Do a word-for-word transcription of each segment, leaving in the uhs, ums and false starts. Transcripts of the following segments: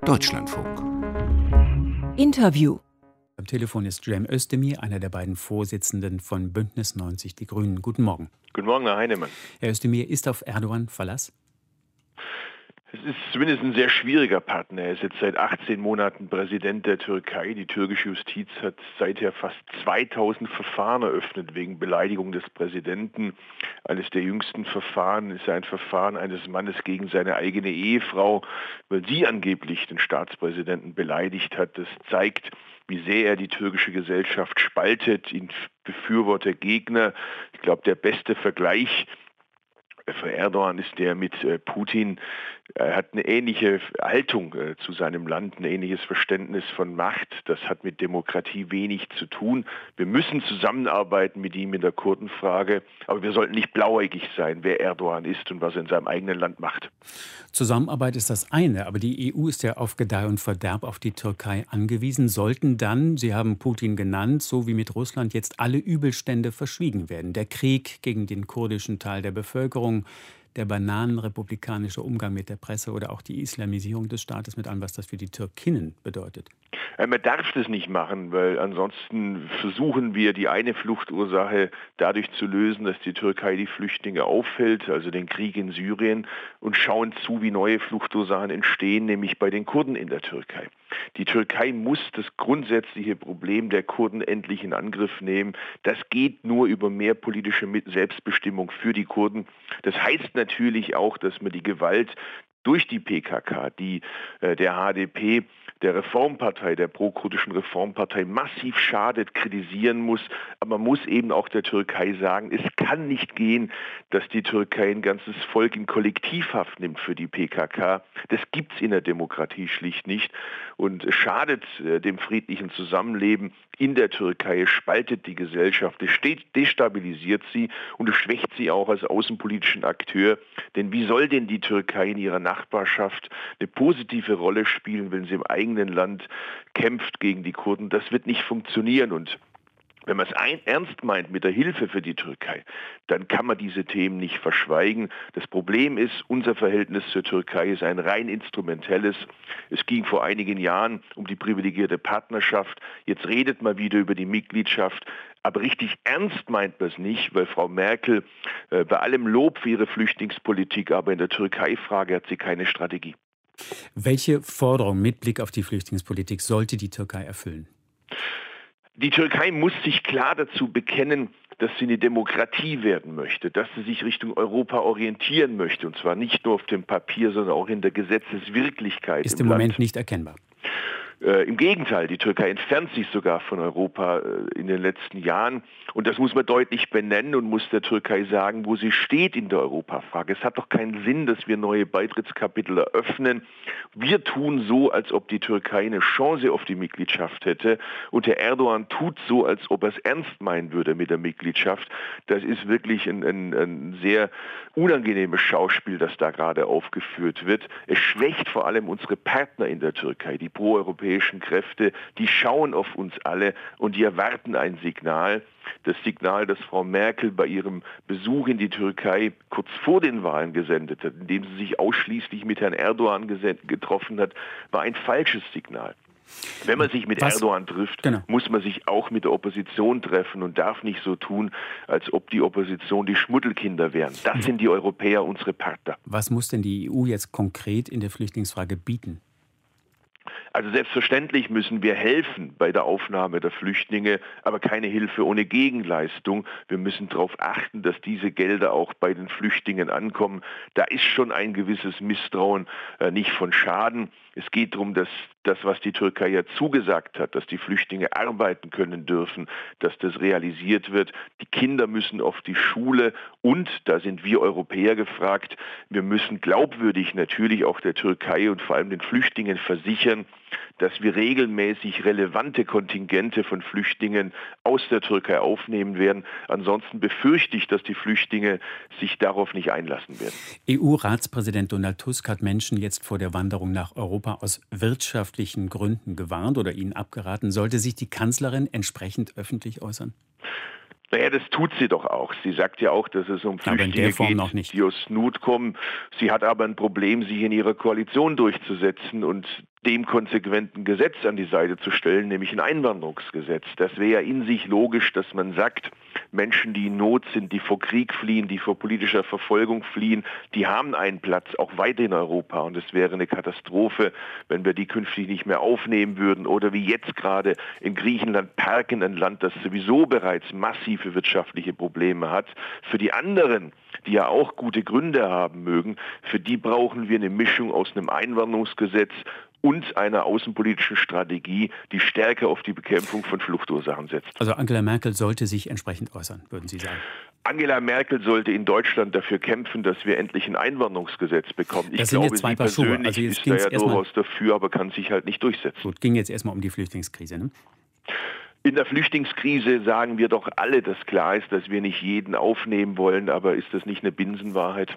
Deutschlandfunk. Interview. Am Telefon ist Cem Özdemir, einer der beiden Vorsitzenden von Bündnis neunzig Die Grünen. Guten Morgen. Guten Morgen, Herr Heinemann. Herr Özdemir, ist auf Erdogan Verlass? Es ist zumindest ein sehr schwieriger Partner. Er ist jetzt seit achtzehn Monaten Präsident der Türkei. Die türkische Justiz hat seither fast zweitausend Verfahren eröffnet wegen Beleidigung des Präsidenten. Eines der jüngsten Verfahren ist ein Verfahren eines Mannes gegen seine eigene Ehefrau, weil sie angeblich den Staatspräsidenten beleidigt hat. Das zeigt, wie sehr er die türkische Gesellschaft spaltet, ihn Befürworter, Gegner. Ich glaube, der beste Vergleich für Erdogan ist der mit Putin. Er hat eine ähnliche Haltung zu seinem Land, ein ähnliches Verständnis von Macht. Das hat mit Demokratie wenig zu tun. Wir müssen zusammenarbeiten mit ihm in der Kurdenfrage, aber wir sollten nicht blauäugig sein, wer Erdogan ist und was er in seinem eigenen Land macht. Zusammenarbeit ist das eine, aber die E U ist ja auf Gedeih und Verderb auf die Türkei angewiesen. Sollten dann, Sie haben Putin genannt, so wie mit Russland jetzt alle Übelstände verschwiegen werden? Der Krieg gegen den kurdischen Teil der Bevölkerung, der bananenrepublikanische Umgang mit der Presse oder auch die Islamisierung des Staates mit allem, was das für die Türkinnen bedeutet. Man darf das nicht machen, weil ansonsten versuchen wir, die eine Fluchtursache dadurch zu lösen, dass die Türkei die Flüchtlinge auffällt, also den Krieg in Syrien, und schauen zu, wie neue Fluchtursachen entstehen, nämlich bei den Kurden in der Türkei. Die Türkei muss das grundsätzliche Problem der Kurden endlich in Angriff nehmen. Das geht nur über mehr politische Selbstbestimmung für die Kurden. Das heißt natürlich auch, dass man die Gewalt durch die P K K, die äh, der H D P, der Reformpartei, der pro-kurdischen Reformpartei massiv schadet, kritisieren muss. Aber man muss eben auch der Türkei sagen, es kann nicht gehen, dass die Türkei ein ganzes Volk in Kollektivhaft nimmt für die P K K. Das gibt es in der Demokratie schlicht nicht. Und es schadet äh, dem friedlichen Zusammenleben in der Türkei, es spaltet die Gesellschaft, es destabilisiert sie und es schwächt sie auch als außenpolitischen Akteur. Denn wie soll denn die Türkei in ihrer Nachbarschaft eine positive Rolle spielen, wenn sie im eigenen Land kämpft gegen die Kurden? Das wird nicht funktionieren. Und wenn man es ein, ernst meint mit der Hilfe für die Türkei, dann kann man diese Themen nicht verschweigen. Das Problem ist, unser Verhältnis zur Türkei ist ein rein instrumentelles. Es ging vor einigen Jahren um die privilegierte Partnerschaft. Jetzt redet man wieder über die Mitgliedschaft. Aber richtig ernst meint man es nicht, weil Frau Merkel äh, bei allem Lob für ihre Flüchtlingspolitik, aber in der Türkei-Frage hat sie keine Strategie. Welche Forderung mit Blick auf die Flüchtlingspolitik sollte die Türkei erfüllen? Die Türkei muss sich klar dazu bekennen, dass sie eine Demokratie werden möchte, dass sie sich Richtung Europa orientieren möchte, und zwar nicht nur auf dem Papier, sondern auch in der Gesetzeswirklichkeit. Ist im, im Moment Land. Nicht erkennbar. Äh, Im Gegenteil, die Türkei entfernt sich sogar von Europa äh, in den letzten Jahren. Und das muss man deutlich benennen und muss der Türkei sagen, wo sie steht in der Europafrage. Es hat doch keinen Sinn, dass wir neue Beitrittskapitel eröffnen. Wir tun so, als ob die Türkei eine Chance auf die Mitgliedschaft hätte. Und Herr Erdogan tut so, als ob er es ernst meinen würde mit der Mitgliedschaft. Das ist wirklich ein, ein, ein sehr unangenehmes Schauspiel, das da gerade aufgeführt wird. Es schwächt vor allem unsere Partner in der Türkei, die proeuropäischen Kräfte, die schauen auf uns alle und die erwarten ein Signal. Das Signal, das Frau Merkel bei ihrem Besuch in die Türkei kurz vor den Wahlen gesendet hat, indem sie sich ausschließlich mit Herrn Erdogan getroffen hat, war ein falsches Signal. Wenn man sich mit Was? Erdogan trifft, genau. muss man sich auch mit der Opposition treffen und darf nicht so tun, als ob die Opposition die Schmuddelkinder wären. Das sind die Europäer, unsere Partner. Was muss denn die E U jetzt konkret in der Flüchtlingsfrage bieten? Also selbstverständlich müssen wir helfen bei der Aufnahme der Flüchtlinge, aber keine Hilfe ohne Gegenleistung. Wir müssen darauf achten, dass diese Gelder auch bei den Flüchtlingen ankommen. Da ist schon ein gewisses Misstrauen äh, nicht von Schaden. Es geht darum, dass das, was die Türkei ja zugesagt hat, dass die Flüchtlinge arbeiten können dürfen, dass das realisiert wird. Die Kinder müssen auf die Schule und, da sind wir Europäer gefragt, wir müssen glaubwürdig natürlich auch der Türkei und vor allem den Flüchtlingen versichern, dass wir regelmäßig relevante Kontingente von Flüchtlingen aus der Türkei aufnehmen werden. Ansonsten befürchte ich, dass die Flüchtlinge sich darauf nicht einlassen werden. E U-Ratspräsident Donald Tusk hat Menschen jetzt vor der Wanderung nach Europa aus wirtschaftlichen Gründen gewarnt oder ihnen abgeraten. Sollte sich die Kanzlerin entsprechend öffentlich äußern? Naja, das tut sie doch auch. Sie sagt ja auch, dass es um Flüchtlinge geht, die aus Not kommen. Sie hat aber ein Problem, sich in ihrer Koalition durchzusetzen und dem konsequenten Gesetz an die Seite zu stellen, nämlich ein Einwanderungsgesetz. Das wäre ja in sich logisch, dass man sagt, Menschen, die in Not sind, die vor Krieg fliehen, die vor politischer Verfolgung fliehen, die haben einen Platz, auch weiter in Europa. Und es wäre eine Katastrophe, wenn wir die künftig nicht mehr aufnehmen würden. Oder wie jetzt gerade in Griechenland Perken, ein Land, das sowieso bereits massive wirtschaftliche Probleme hat. Für die anderen, die ja auch gute Gründe haben mögen, für die brauchen wir eine Mischung aus einem Einwanderungsgesetz und einer außenpolitischen Strategie, die stärker auf die Bekämpfung von Fluchtursachen setzt. Also Angela Merkel sollte sich entsprechend äußern, würden Sie sagen? Angela Merkel sollte in Deutschland dafür kämpfen, dass wir endlich ein Einwanderungsgesetz bekommen. Ich das sind glaube, jetzt zwei sie Paar Schuhe. persönlich Also jetzt ist da ja erst durchaus dafür, aber kann sich halt nicht durchsetzen. Gut, ging jetzt erstmal um die Flüchtlingskrise, ne? In der Flüchtlingskrise sagen wir doch alle, dass klar ist, dass wir nicht jeden aufnehmen wollen, aber ist das nicht eine Binsenwahrheit?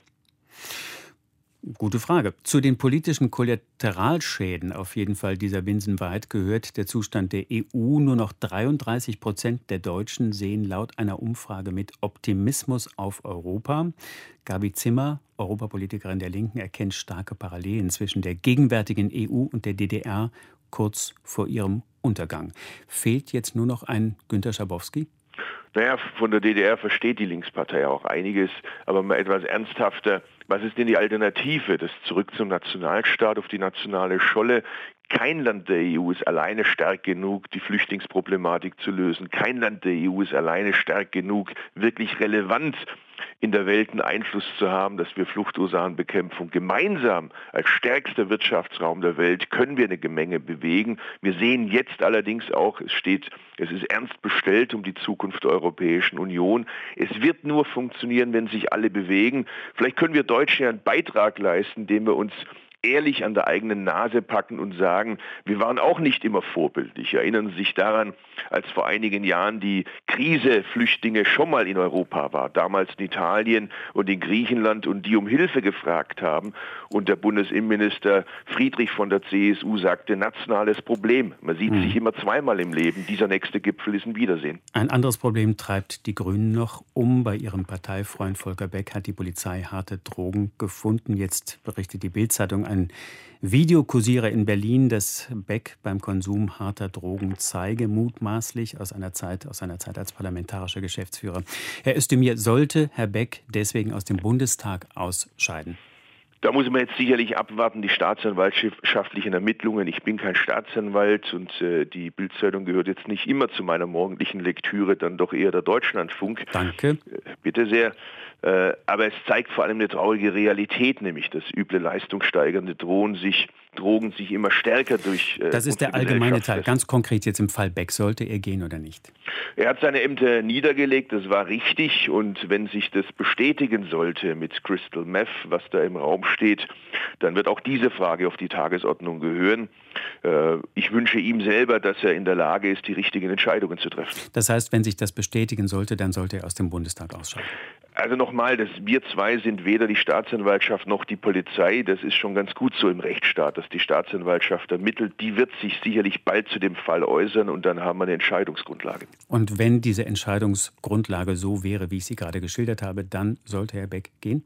Gute Frage. Zu den politischen Kollateralschäden auf jeden Fall dieser Binsenwahrheit gehört der Zustand der E U. Nur noch dreiunddreißig Prozent der Deutschen sehen laut einer Umfrage mit Optimismus auf Europa. Gabi Zimmer, Europapolitikerin der Linken, erkennt starke Parallelen zwischen der gegenwärtigen E U und der D D R kurz vor ihrem Untergang. Fehlt jetzt nur noch ein Günter Schabowski? Naja, von der D D R versteht die Linkspartei auch einiges, aber mal etwas ernsthafter. Was ist denn die Alternative? Das Zurück zum Nationalstaat auf die nationale Scholle. Kein Land der E U ist alleine stark genug, die Flüchtlingsproblematik zu lösen. Kein Land der E U ist alleine stark genug, wirklich relevant in der Welt einen Einfluss zu haben, dass wir Fluchtursachenbekämpfung gemeinsam als stärkster Wirtschaftsraum der Welt können wir eine Menge bewegen. Wir sehen jetzt allerdings auch, es steht, es ist ernst bestellt um die Zukunft der Europäischen Union. Es wird nur funktionieren, wenn sich alle bewegen. Vielleicht können wir Deutsche einen Beitrag leisten, indem wir uns ehrlich an der eigenen Nase packen und sagen, wir waren auch nicht immer vorbildlich. Erinnern Sie sich daran, als vor einigen Jahren die Krise Flüchtlinge schon mal in Europa war, damals in Italien und in Griechenland und die um Hilfe gefragt haben und der Bundesinnenminister Friedrich von der C S U sagte, nationales Problem. Man sieht mhm. sich immer zweimal im Leben. Dieser nächste Gipfel ist ein Wiedersehen. Ein anderes Problem treibt die Grünen noch um. Bei ihrem Parteifreund Volker Beck hat die Polizei harte Drogen gefunden. Jetzt berichtet die Bild-Zeitung, ein Video kursiere in Berlin, das Beck beim Konsum harter Drogen zeige, mutmaßlich aus einer Zeit, aus seiner Zeit als parlamentarischer Geschäftsführer. Herr Özdemir, sollte Herr Beck deswegen aus dem Bundestag ausscheiden? Da muss man jetzt sicherlich abwarten, die staatsanwaltschaftlichen Ermittlungen. Ich bin kein Staatsanwalt und äh, die Bild-Zeitung gehört jetzt nicht immer zu meiner morgendlichen Lektüre, dann doch eher der Deutschlandfunk. Danke. Äh, bitte sehr. Äh, aber es zeigt vor allem eine traurige Realität, nämlich dass üble leistungssteigernde Drogen sich, Drogen sich immer stärker durch... Äh, das ist der allgemeine Teil. Ganz konkret jetzt im Fall Beck, sollte er gehen oder nicht? Er hat seine Ämter niedergelegt, das war richtig. Und wenn sich das bestätigen sollte mit Crystal Meth, was da im Raum steht, dann wird auch diese Frage auf die Tagesordnung gehören. Äh, ich wünsche ihm selber, dass er in der Lage ist, die richtigen Entscheidungen zu treffen. Das heißt, wenn sich das bestätigen sollte, dann sollte er aus dem Bundestag ausscheiden? Also nochmal, das, wir zwei sind weder die Staatsanwaltschaft noch die Polizei. Das ist schon ganz gut so im Rechtsstaat, dass die Staatsanwaltschaft ermittelt. Die wird sich sicherlich bald zu dem Fall äußern und dann haben wir eine Entscheidungsgrundlage. Und wenn diese Entscheidungsgrundlage so wäre, wie ich sie gerade geschildert habe, dann sollte Herr Beck gehen?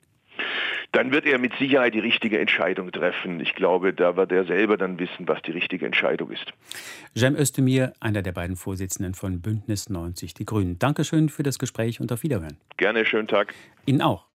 Dann wird er mit Sicherheit die richtige Entscheidung treffen. Ich glaube, da wird er selber dann wissen, was die richtige Entscheidung ist. Cem Özdemir, einer der beiden Vorsitzenden von Bündnis neunzig Die Grünen. Dankeschön für das Gespräch und auf Wiederhören. Gerne, schönen Tag. Ihnen auch.